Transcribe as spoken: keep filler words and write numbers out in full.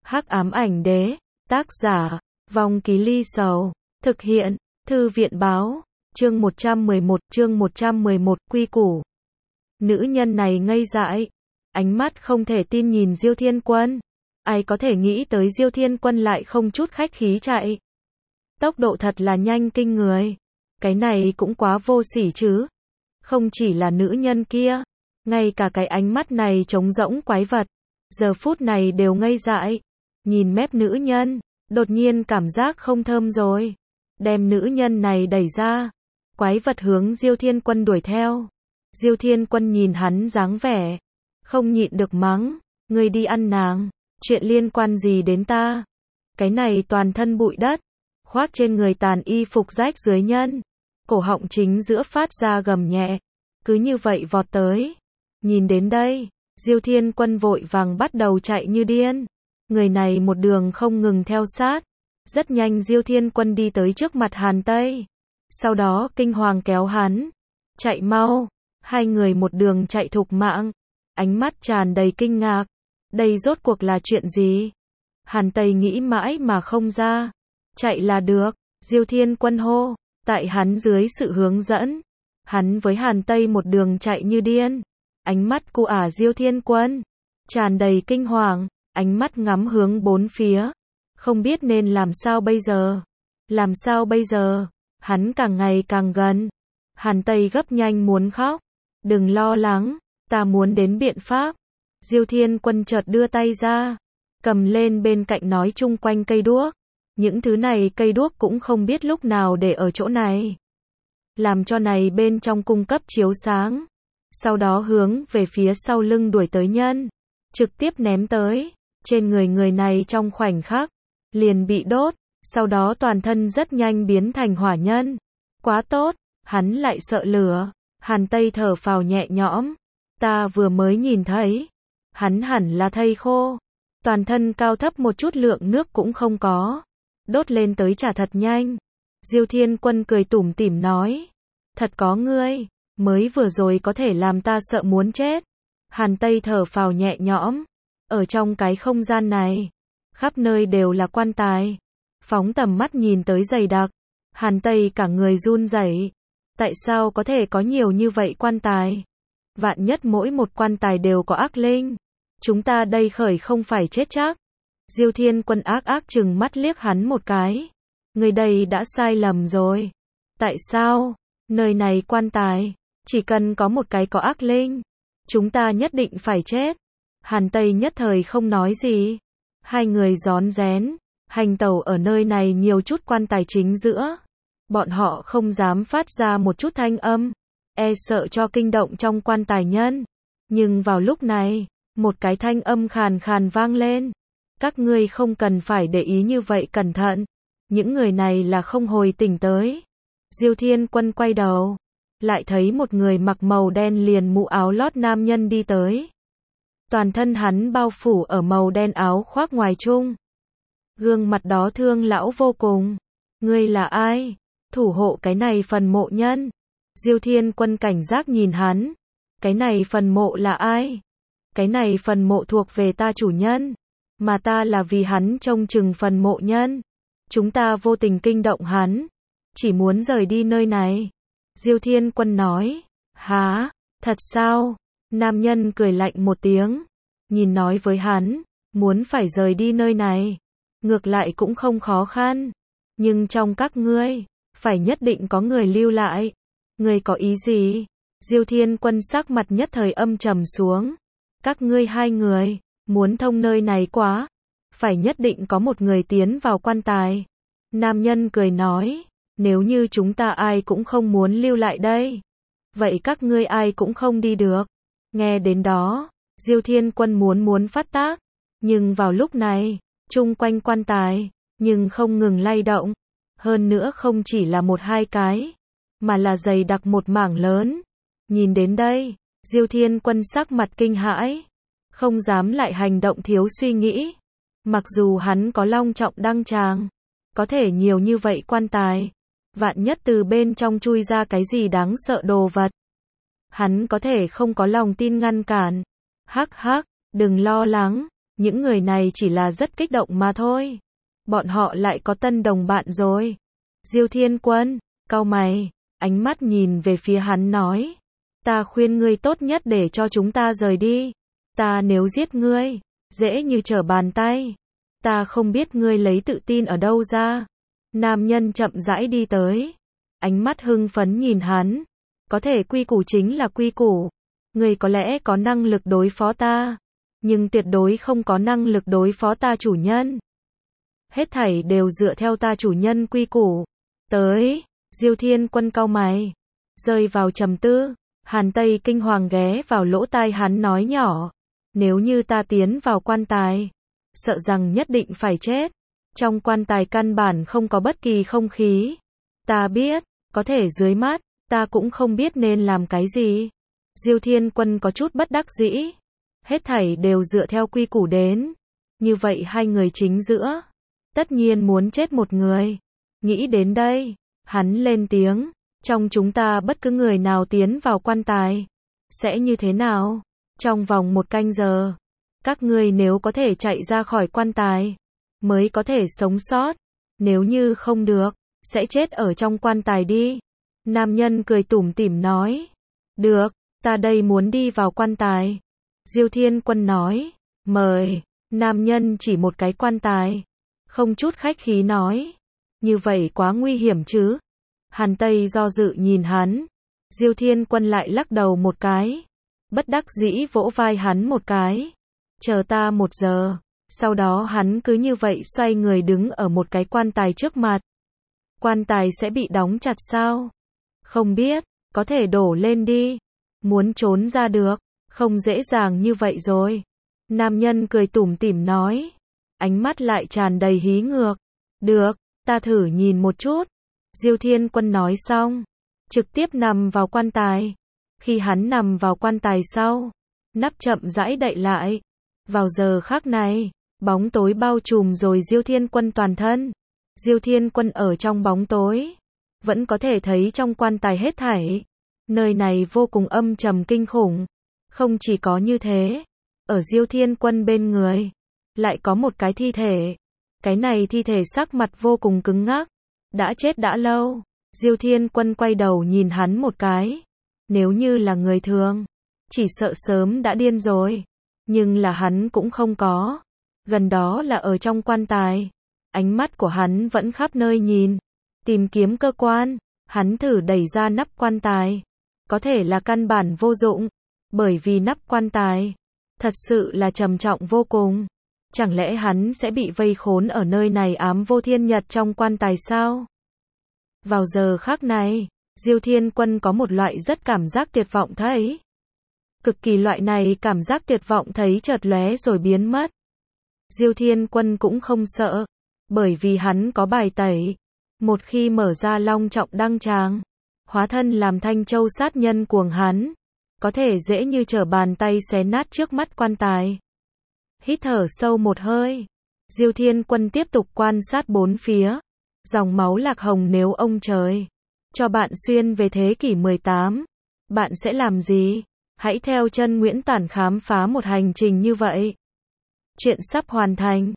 Hắc ám ảnh đế, tác giả, Vong Ký Ly Sầu, thực hiện, Thư viện báo, chương một trăm mười một, chương một trăm mười một, quy củ. Nữ nhân này ngây dại, ánh mắt không thể tin nhìn Diêu Thiên Quân. Ai có thể nghĩ tới Diêu Thiên Quân lại không chút khách khí chạy. Tốc độ thật là nhanh kinh người. Cái này cũng quá vô sỉ chứ. Không chỉ là nữ nhân kia, ngay cả cái ánh mắt này trống rỗng quái vật, giờ phút này đều ngây dại. Nhìn mép nữ nhân, đột nhiên cảm giác không thơm rồi. Đem nữ nhân này đẩy ra. Quái vật hướng Diêu Thiên Quân đuổi theo. Diêu Thiên Quân nhìn hắn dáng vẻ, không nhịn được mắng, ngươi đi ăn nàng, chuyện liên quan gì đến ta? Cái này toàn thân bụi đất, khoác trên người tàn y phục rách dưới nhân, cổ họng chính giữa phát ra gầm nhẹ, cứ như vậy vọt tới. Nhìn đến đây, Diêu Thiên Quân vội vàng bắt đầu chạy như điên. Người này một đường không ngừng theo sát. Rất nhanh Diêu Thiên Quân đi tới trước mặt Hàn Tây. Sau đó kinh hoàng kéo hắn. Chạy mau. Hai người một đường chạy thục mạng. Ánh mắt tràn đầy kinh ngạc. Đây rốt cuộc là chuyện gì? Hàn Tây nghĩ mãi mà không ra. Chạy là được. Diêu Thiên Quân hô. Tại hắn dưới sự hướng dẫn, hắn với Hàn Tây một đường chạy như điên. Ánh mắt của ả Diêu Thiên Quân tràn đầy kinh hoàng. Ánh mắt ngắm hướng bốn phía. Không biết nên làm sao bây giờ. Làm sao bây giờ? Hắn càng ngày càng gần. Hàn Tây gấp nhanh muốn khóc. Đừng lo lắng, ta muốn đến biện pháp. Diêu Thiên Quân chợt đưa tay ra, cầm lên bên cạnh nói chung quanh cây đuốc. Những thứ này cây đuốc cũng không biết lúc nào để ở chỗ này. Làm cho này bên trong cung cấp chiếu sáng. Sau đó hướng về phía sau lưng đuổi tới nhân. Trực tiếp ném tới. Trên người người này trong khoảnh khắc liền bị đốt, sau đó toàn thân rất nhanh biến thành hỏa nhân. Quá tốt, hắn lại sợ lửa. Hàn Tây thở phào nhẹ nhõm. Ta vừa mới nhìn thấy, hắn hẳn là thây khô. Toàn thân cao thấp một chút lượng nước cũng không có. Đốt lên tới chả thật nhanh. Diêu Thiên Quân cười tủm tỉm nói. Thật có ngươi, mới vừa rồi có thể làm ta sợ muốn chết. Hàn Tây thở phào nhẹ nhõm. Ở trong cái không gian này, khắp nơi đều là quan tài. Phóng tầm mắt nhìn tới dày đặc. Hàn Tây cả người run rẩy. Tại sao có thể có nhiều như vậy quan tài? Vạn nhất mỗi một quan tài đều có ác linh. Chúng ta đây khởi không phải chết chắc. Diêu Thiên Quân ác ác chừng mắt liếc hắn một cái. Người đây đã sai lầm rồi. Tại sao? Nơi này quan tài, chỉ cần có một cái có ác linh, chúng ta nhất định phải chết. Hàn Tây nhất thời không nói gì. Hai người rón rén, hành tẩu ở nơi này nhiều chút quan tài chính giữa. Bọn họ không dám phát ra một chút thanh âm, e sợ cho kinh động trong quan tài nhân. Nhưng vào lúc này, một cái thanh âm khàn khàn vang lên. Các ngươi không cần phải để ý như vậy cẩn thận. Những người này là không hồi tỉnh tới. Diêu Thiên Quân quay đầu, lại thấy một người mặc màu đen liền mũ áo lót nam nhân đi tới. Toàn thân hắn bao phủ ở màu đen áo khoác ngoài chung. Gương mặt đó thương lão vô cùng. Ngươi là ai? Thủ hộ cái này phần mộ nhân. Diêu Thiên Quân cảnh giác nhìn hắn. Cái này phần mộ là ai? Cái này phần mộ thuộc về ta chủ nhân. Mà ta là vì hắn trông chừng phần mộ nhân. Chúng ta vô tình kinh động hắn. Chỉ muốn rời đi nơi này. Diêu Thiên Quân nói. Hả? Thật sao? Nam nhân cười lạnh một tiếng. Nhìn nói với hắn. Muốn phải rời đi nơi này. Ngược lại cũng không khó khăn. Nhưng trong các ngươi, phải nhất định có người lưu lại. Ngươi có ý gì? Diêu Thiên Quân sắc mặt nhất thời âm trầm xuống. Các ngươi hai người, muốn thông nơi này quá. Phải nhất định có một người tiến vào quan tài. Nam nhân cười nói. Nếu như chúng ta ai cũng không muốn lưu lại đây. Vậy các ngươi ai cũng không đi được. Nghe đến đó, Diêu Thiên Quân muốn muốn phát tác. Nhưng vào lúc này, chung quanh quan tài, nhưng không ngừng lay động. Hơn nữa không chỉ là một hai cái, mà là dày đặc một mảng lớn. Nhìn đến đây, Diêu Thiên Quân sắc mặt kinh hãi. Không dám lại hành động thiếu suy nghĩ. Mặc dù hắn có long trọng đăng tràng, có thể nhiều như vậy quan tài. Vạn nhất từ bên trong chui ra cái gì đáng sợ đồ vật. Hắn có thể không có lòng tin ngăn cản. Hắc hắc, đừng lo lắng. Những người này chỉ là rất kích động mà thôi. Bọn họ lại có tân đồng bạn rồi. Diêu Thiên Quân, cau mày, ánh mắt nhìn về phía hắn nói. Ta khuyên ngươi tốt nhất để cho chúng ta rời đi. Ta nếu giết ngươi, dễ như trở bàn tay. Ta không biết ngươi lấy tự tin ở đâu ra. Nam nhân chậm rãi đi tới. Ánh mắt hưng phấn nhìn hắn. Có thể quy củ chính là quy củ. Ngươi có lẽ có năng lực đối phó ta. Nhưng tuyệt đối không có năng lực đối phó ta chủ nhân. Hết thảy đều dựa theo ta chủ nhân quy củ. Tới, Diêu Thiên Quân cau mày. Rơi vào trầm tư. Hàn Tây kinh hoàng ghé vào lỗ tai hắn nói nhỏ. Nếu như ta tiến vào quan tài, sợ rằng nhất định phải chết. Trong quan tài căn bản không có bất kỳ không khí. Ta biết, có thể dưới mắt, ta cũng không biết nên làm cái gì. Diêu Thiên Quân có chút bất đắc dĩ. Hết thảy đều dựa theo quy củ đến. Như vậy hai người chính giữa, tất nhiên muốn chết một người. Nghĩ đến đây, hắn lên tiếng. Trong chúng ta bất cứ người nào tiến vào quan tài, sẽ như thế nào? Trong vòng một canh giờ, các ngươi nếu có thể chạy ra khỏi quan tài, mới có thể sống sót. Nếu như không được, sẽ chết ở trong quan tài đi. Nam nhân cười tủm tỉm nói. Được, ta đây muốn đi vào quan tài. Diêu Thiên Quân nói. Mời. Nam nhân chỉ một cái quan tài. Không chút khách khí nói. Như vậy quá nguy hiểm chứ. Hàn Tây do dự nhìn hắn. Diêu Thiên Quân lại lắc đầu một cái. Bất đắc dĩ vỗ vai hắn một cái. Chờ ta một giờ. Sau đó hắn cứ như vậy xoay người đứng ở một cái quan tài trước mặt. Quan tài sẽ bị đóng chặt sao? Không biết, có thể đổ lên đi. Muốn trốn ra được, không dễ dàng như vậy rồi. Nam nhân cười tủm tỉm nói. Ánh mắt lại tràn đầy hí ngược. Được, ta thử nhìn một chút. Diêu Thiên Quân nói xong, trực tiếp nằm vào quan tài. Khi hắn nằm vào quan tài sau, nắp chậm rãi đậy lại. Vào giờ khắc này, bóng tối bao trùm rồi Diêu Thiên Quân toàn thân. Diêu Thiên Quân ở trong bóng tối, vẫn có thể thấy trong quan tài hết thảy. Nơi này vô cùng âm trầm kinh khủng. Không chỉ có như thế, ở Diêu Thiên Quân bên người, lại có một cái thi thể. Cái này thi thể sắc mặt vô cùng cứng ngắc. Đã chết đã lâu. Diêu Thiên Quân quay đầu nhìn hắn một cái. Nếu như là người thường, chỉ sợ sớm đã điên rồi. Nhưng là hắn cũng không có. Gần đó là ở trong quan tài. Ánh mắt của hắn vẫn khắp nơi nhìn. Tìm kiếm cơ quan. Hắn thử đẩy ra nắp quan tài. Có thể là căn bản vô dụng. Bởi vì nắp quan tài thật sự là trầm trọng vô cùng. Chẳng lẽ hắn sẽ bị vây khốn ở nơi này ám vô thiên nhật trong quan tài sao? Vào giờ khắc này, Diêu Thiên Quân có một loại rất cảm giác tuyệt vọng thấy. Cực kỳ loại này cảm giác tuyệt vọng thấy chợt lóe rồi biến mất. Diêu Thiên Quân cũng không sợ, bởi vì hắn có bài tẩy. Một khi mở ra long trọng đăng tràng, hóa thân làm Thanh Châu sát nhân cuồng hắn, có thể dễ như trở bàn tay xé nát trước mắt quan tài. Hít thở sâu một hơi, Diêu Thiên Quân tiếp tục quan sát bốn phía. Dòng máu lạc hồng nếu ông trời cho bạn xuyên về thế kỷ mười tám, bạn sẽ làm gì? Hãy theo chân Nguyễn Tản khám phá một hành trình như vậy. Chuyện sắp hoàn thành.